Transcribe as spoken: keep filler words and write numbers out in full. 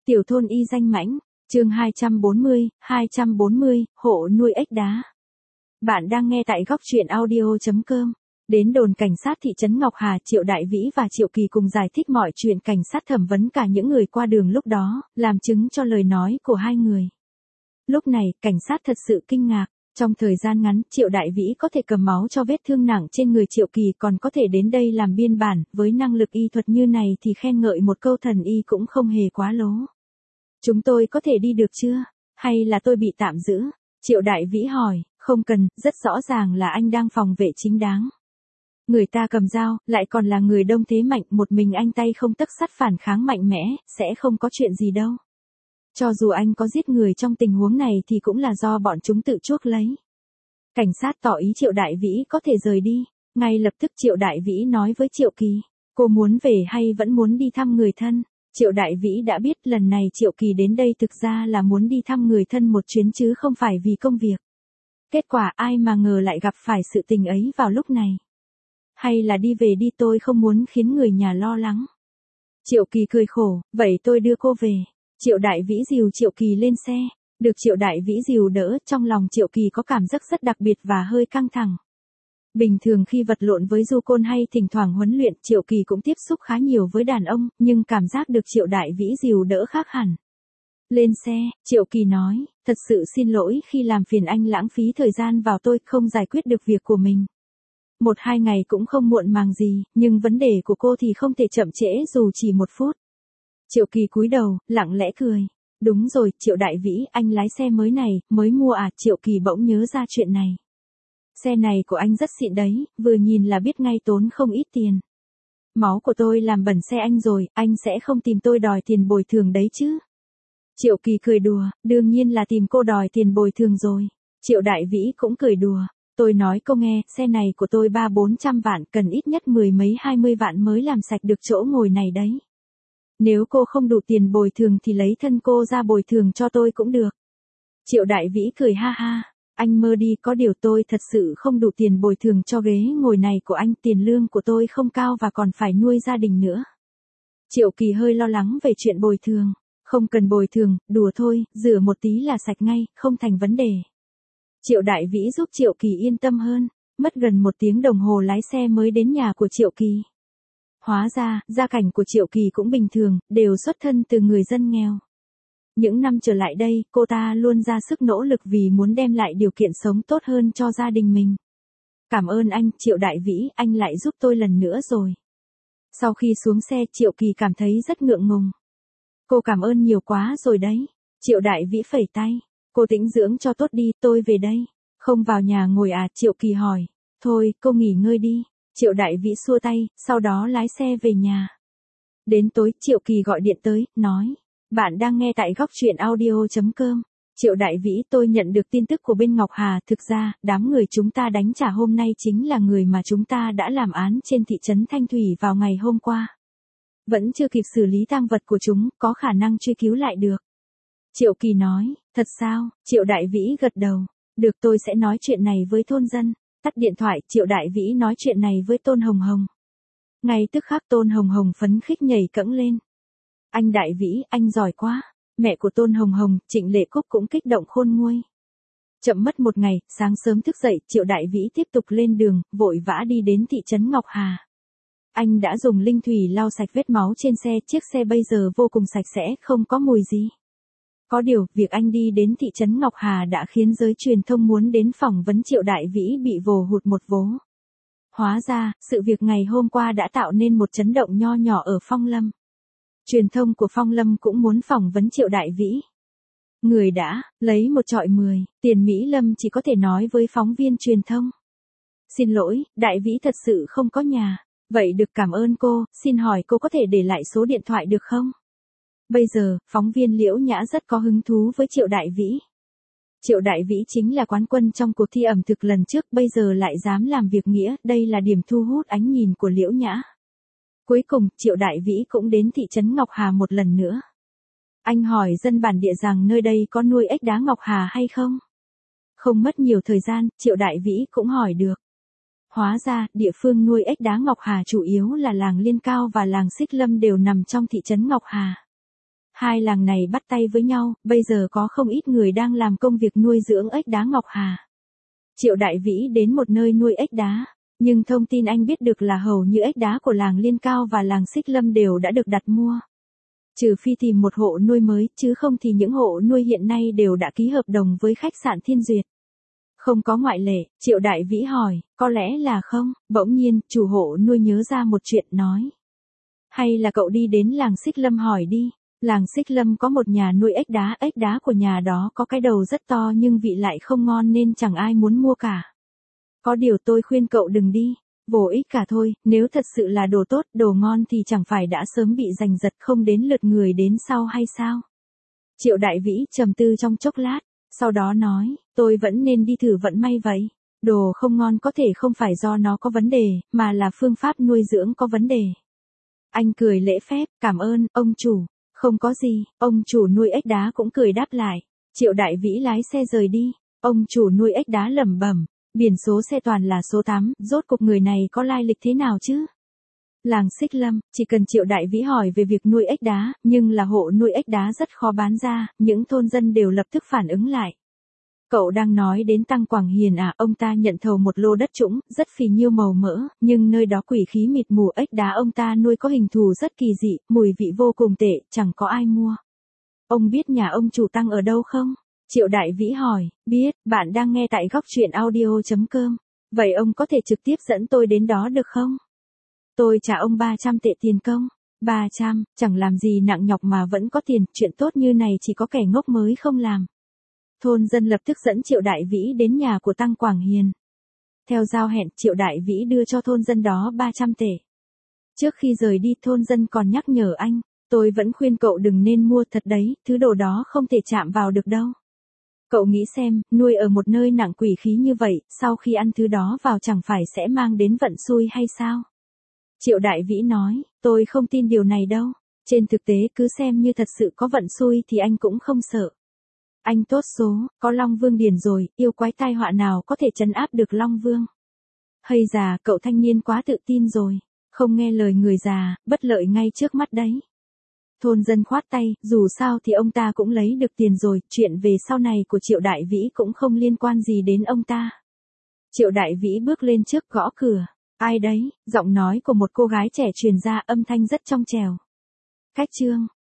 Tiểu thôn y danh mãnh, chương hai trăm bốn mươi, hai trăm bốn mươi, hộ nuôi ếch đá. Bạn đang nghe tại góc truyện audio chấm com. Đến đồn cảnh sát thị trấn Ngọc Hà, Triệu Đại Vĩ và Triệu Kỳ cùng giải thích mọi chuyện, cảnh sát thẩm vấn cả những người qua đường lúc đó, làm chứng cho lời nói của hai người. Lúc này, cảnh sát thật sự kinh ngạc. Trong thời gian ngắn, Triệu Đại Vĩ có thể cầm máu cho vết thương nặng trên người Triệu Kỳ, còn có thể đến đây làm biên bản, với năng lực y thuật như này thì khen ngợi một câu thần y cũng không hề quá lố. Chúng tôi có thể đi được chưa? Hay là tôi bị tạm giữ? Triệu Đại Vĩ hỏi. Không cần, rất rõ ràng là anh đang phòng vệ chính đáng. Người ta cầm dao, lại còn là người đông thế mạnh, một mình anh tay không tấc sắt phản kháng mạnh mẽ, sẽ không có chuyện gì đâu. Cho dù anh có giết người trong tình huống này thì cũng là do bọn chúng tự chuốc lấy. Cảnh sát tỏ ý Triệu Đại Vĩ có thể rời đi. Ngay lập tức Triệu Đại Vĩ nói với Triệu Kỳ, cô muốn về hay vẫn muốn đi thăm người thân? Triệu Đại Vĩ đã biết lần này Triệu Kỳ đến đây thực ra là muốn đi thăm người thân một chuyến chứ không phải vì công việc. Kết quả ai mà ngờ lại gặp phải sự tình ấy vào lúc này. Hay là đi về đi, tôi không muốn khiến người nhà lo lắng. Triệu Kỳ cười khổ, vậy tôi đưa cô về. Triệu Đại Vĩ dìu Triệu Kỳ lên xe. Được Triệu Đại Vĩ dìu đỡ, trong lòng Triệu Kỳ có cảm giác rất đặc biệt và hơi căng thẳng. Bình thường khi vật lộn với du côn hay thỉnh thoảng huấn luyện, Triệu Kỳ cũng tiếp xúc khá nhiều với đàn ông, nhưng cảm giác được Triệu Đại Vĩ dìu đỡ khác hẳn. Lên xe, Triệu Kỳ nói, thật sự xin lỗi khi làm phiền anh lãng phí thời gian vào tôi, không giải quyết được việc của mình. Một hai ngày cũng không muộn màng gì, nhưng vấn đề của cô thì không thể chậm trễ dù chỉ một phút. Triệu Kỳ cúi đầu, lặng lẽ cười. Đúng rồi, Triệu Đại Vĩ, anh lái xe mới này, mới mua à? Triệu Kỳ bỗng nhớ ra chuyện này. Xe này của anh rất xịn đấy, vừa nhìn là biết ngay tốn không ít tiền. Máu của tôi làm bẩn xe anh rồi, anh sẽ không tìm tôi đòi tiền bồi thường đấy chứ? Triệu Kỳ cười đùa, đương nhiên là tìm cô đòi tiền bồi thường rồi. Triệu Đại Vĩ cũng cười đùa. Tôi nói cô nghe, xe này của tôi ba bốn trăm vạn, cần ít nhất mười mấy hai mươi vạn mới làm sạch được chỗ ngồi này đấy. Nếu cô không đủ tiền bồi thường thì lấy thân cô ra bồi thường cho tôi cũng được. Triệu Đại Vĩ cười ha ha. Anh mơ đi, có điều tôi thật sự không đủ tiền bồi thường cho ghế ngồi này của anh, tiền lương của tôi không cao và còn phải nuôi gia đình nữa. Triệu Kỳ hơi lo lắng về chuyện bồi thường. Không cần bồi thường, đùa thôi, rửa một tí là sạch ngay, không thành vấn đề. Triệu Đại Vĩ giúp Triệu Kỳ yên tâm hơn. Mất gần một tiếng đồng hồ lái xe mới đến nhà của Triệu Kỳ. Hóa ra, gia cảnh của Triệu Kỳ cũng bình thường, đều xuất thân từ người dân nghèo. Những năm trở lại đây, cô ta luôn ra sức nỗ lực vì muốn đem lại điều kiện sống tốt hơn cho gia đình mình. Cảm ơn anh, Triệu Đại Vĩ, anh lại giúp tôi lần nữa rồi. Sau khi xuống xe, Triệu Kỳ cảm thấy rất ngượng ngùng. Cô cảm ơn nhiều quá rồi đấy. Triệu Đại Vĩ phẩy tay. Cô tĩnh dưỡng cho tốt đi, tôi về đây. Không vào nhà ngồi à? Triệu Kỳ hỏi. Thôi, cô nghỉ ngơi đi. Triệu Đại Vĩ xua tay, sau đó lái xe về nhà. Đến tối, Triệu Kỳ gọi điện tới, nói. Bạn đang nghe tại góc truyện audio chấm com. Triệu Đại Vĩ, tôi nhận được tin tức của bên Ngọc Hà, thực ra, đám người chúng ta đánh trả hôm nay chính là người mà chúng ta đã làm án trên thị trấn Thanh Thủy vào ngày hôm qua. Vẫn chưa kịp xử lý tang vật của chúng, có khả năng truy cứu lại được. Triệu Kỳ nói, thật sao? Triệu Đại Vĩ gật đầu. Được, tôi sẽ nói chuyện này với thôn dân. Tắt điện thoại, Triệu Đại Vĩ nói chuyện này với Tôn Hồng Hồng. Ngay tức khắc Tôn Hồng Hồng phấn khích nhảy cẫng lên. Anh Đại Vĩ, anh giỏi quá. Mẹ của Tôn Hồng Hồng, Trịnh Lệ Cúc cũng kích động khôn nguôi. Chậm mất một ngày, sáng sớm thức dậy, Triệu Đại Vĩ tiếp tục lên đường, vội vã đi đến thị trấn Ngọc Hà. Anh đã dùng linh thủy lau sạch vết máu trên xe, chiếc xe bây giờ vô cùng sạch sẽ, không có mùi gì. Có điều, việc anh đi đến thị trấn Ngọc Hà đã khiến giới truyền thông muốn đến phỏng vấn Triệu Đại Vĩ bị vồ hụt một vố. Hóa ra, sự việc ngày hôm qua đã tạo nên một chấn động nho nhỏ ở Phong Lâm. Truyền thông của Phong Lâm cũng muốn phỏng vấn Triệu Đại Vĩ. Người đã lấy một chọi mười, Tiền Mỹ Lâm chỉ có thể nói với phóng viên truyền thông. Xin lỗi, Đại Vĩ thật sự không có nhà. Vậy được, cảm ơn cô, xin hỏi cô có thể để lại số điện thoại được không? Bây giờ, phóng viên Liễu Nhã rất có hứng thú với Triệu Đại Vĩ. Triệu Đại Vĩ chính là quán quân trong cuộc thi ẩm thực lần trước, bây giờ lại dám làm việc nghĩa, đây là điểm thu hút ánh nhìn của Liễu Nhã. Cuối cùng, Triệu Đại Vĩ cũng đến thị trấn Ngọc Hà một lần nữa. Anh hỏi dân bản địa rằng nơi đây có nuôi ếch đá Ngọc Hà hay không? Không mất nhiều thời gian, Triệu Đại Vĩ cũng hỏi được. Hóa ra, địa phương nuôi ếch đá Ngọc Hà chủ yếu là làng Liên Cao và làng Xích Lâm đều nằm trong thị trấn Ngọc Hà. Hai làng này bắt tay với nhau, bây giờ có không ít người đang làm công việc nuôi dưỡng ếch đá Ngọc Hà. Triệu Đại Vĩ đến một nơi nuôi ếch đá, nhưng thông tin anh biết được là hầu như ếch đá của làng Liên Cao và làng Xích Lâm đều đã được đặt mua. Trừ phi tìm một hộ nuôi mới, chứ không thì những hộ nuôi hiện nay đều đã ký hợp đồng với khách sạn Thiên Duyệt. Không có ngoại lệ, Triệu Đại Vĩ hỏi, có lẽ là không, bỗng nhiên, chủ hộ nuôi nhớ ra một chuyện nói. Hay là cậu đi đến làng Xích Lâm hỏi đi, làng Xích Lâm có một nhà nuôi ếch đá, ếch đá của nhà đó có cái đầu rất to nhưng vị lại không ngon nên chẳng ai muốn mua cả. Có điều tôi khuyên cậu đừng đi, vô ích cả thôi, nếu thật sự là đồ tốt, đồ ngon thì chẳng phải đã sớm bị giành giật không đến lượt người đến sau hay sao? Triệu Đại Vĩ trầm tư trong chốc lát, sau đó nói, tôi vẫn nên đi thử vận may vậy. Đồ không ngon có thể không phải do nó có vấn đề, mà là phương pháp nuôi dưỡng có vấn đề. Anh cười lễ phép, cảm ơn, ông chủ. Không có gì, ông chủ nuôi ếch đá cũng cười đáp lại. Triệu Đại Vĩ lái xe rời đi, ông chủ nuôi ếch đá lẩm bẩm, biển số xe toàn là số tám, rốt cuộc người này có lai lịch thế nào chứ? Làng Xích Lâm, chỉ cần Triệu Đại Vĩ hỏi về việc nuôi ếch đá, nhưng là hộ nuôi ếch đá rất khó bán ra, những thôn dân đều lập tức phản ứng lại. Cậu đang nói đến Tăng Quảng Hiền à? Ông ta nhận thầu một lô đất trũng, rất phì nhiêu màu mỡ, nhưng nơi đó quỷ khí mịt mù, ếch đá ông ta nuôi có hình thù rất kỳ dị, mùi vị vô cùng tệ, chẳng có ai mua. Ông biết nhà ông chủ Tăng ở đâu không? Triệu Đại Vĩ hỏi, biết, bạn đang nghe tại góc truyện audio chấm com. Vậy ông có thể trực tiếp dẫn tôi đến đó được không? Tôi trả ông ba trăm tệ tiền công. ba trăm, chẳng làm gì nặng nhọc mà vẫn có tiền, chuyện tốt như này chỉ có kẻ ngốc mới không làm. Thôn dân lập tức dẫn Triệu Đại Vĩ đến nhà của Tăng Quảng Hiền. Theo giao hẹn, Triệu Đại Vĩ đưa cho thôn dân đó ba trăm tệ. Trước khi rời đi, thôn dân còn nhắc nhở anh, tôi vẫn khuyên cậu đừng nên mua thật đấy, thứ đồ đó không thể chạm vào được đâu. Cậu nghĩ xem, nuôi ở một nơi nặng quỷ khí như vậy, sau khi ăn thứ đó vào chẳng phải sẽ mang đến vận xui hay sao? Triệu Đại Vĩ nói, tôi không tin điều này đâu. Trên thực tế cứ xem như thật sự có vận xui thì anh cũng không sợ. Anh tốt số, có Long Vương Điền rồi, yêu quái tai họa nào có thể trấn áp được Long Vương. Hay già, cậu thanh niên quá tự tin rồi, không nghe lời người già, bất lợi ngay trước mắt đấy. Thôn dân khoát tay, dù sao thì ông ta cũng lấy được tiền rồi, chuyện về sau này của Triệu Đại Vĩ cũng không liên quan gì đến ông ta. Triệu Đại Vĩ bước lên trước gõ cửa. Ai đấy? Giọng nói của một cô gái trẻ truyền ra, âm thanh rất trong trẻo. Cách chương